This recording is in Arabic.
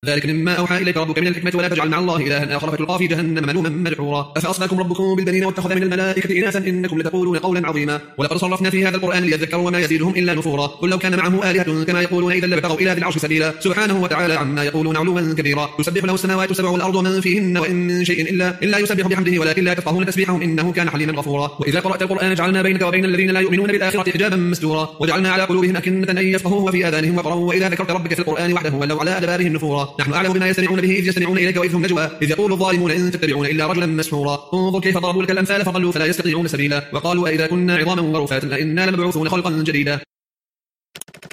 ذلك مما أوحى إليك ربك من الحكمة ولا تجعل مع الله إلها آخر فتلقى في جهنم ملوما مدحورا أفأصفاكم ربكم بالبنين واتخذ من الملائكة إناثا إنكم لتقولون قولا عظيما ولقد صرفنا في هذا القرآن ليذكروا وما يزيدهم إلا نفورا قل لو كان معه آلهة كما يقولون إذا لابتغوا إلى ذي العرش سبيلا سبحانه وتعالى عما يقولون علوا كبيرا يسبح له السماوات السبع والأرض ومن فيهن وإن من شيء إلا يسبح بحمده ولكن لا تفقهون تسبيحهم إنه كان حليما غفورا وإذا قرأت القرآن جعلنا بينك وبين الذين لا يؤمنون بالآخرة حجابا مستورا وجعلنا على قلوبهم أكنة أن يفقهوه وفي آذانهم وقرا وإذا ذكرت ربك في القرآن وحده ولوا على أدبارهم نفورا نحن أعلم بما يستمعون به إذ يستمعون إليك وإذ هم نجوى إذ يقول الظالمون إن تتبعون إلا رجلا مسحورا انظر كيف ضربوا لك الأمثال فضلوا فلا يستطيعون سبيلا وقالوا أئذا كنا عظاما ورفاتا أئنا لمبعوثون خلقا جديدا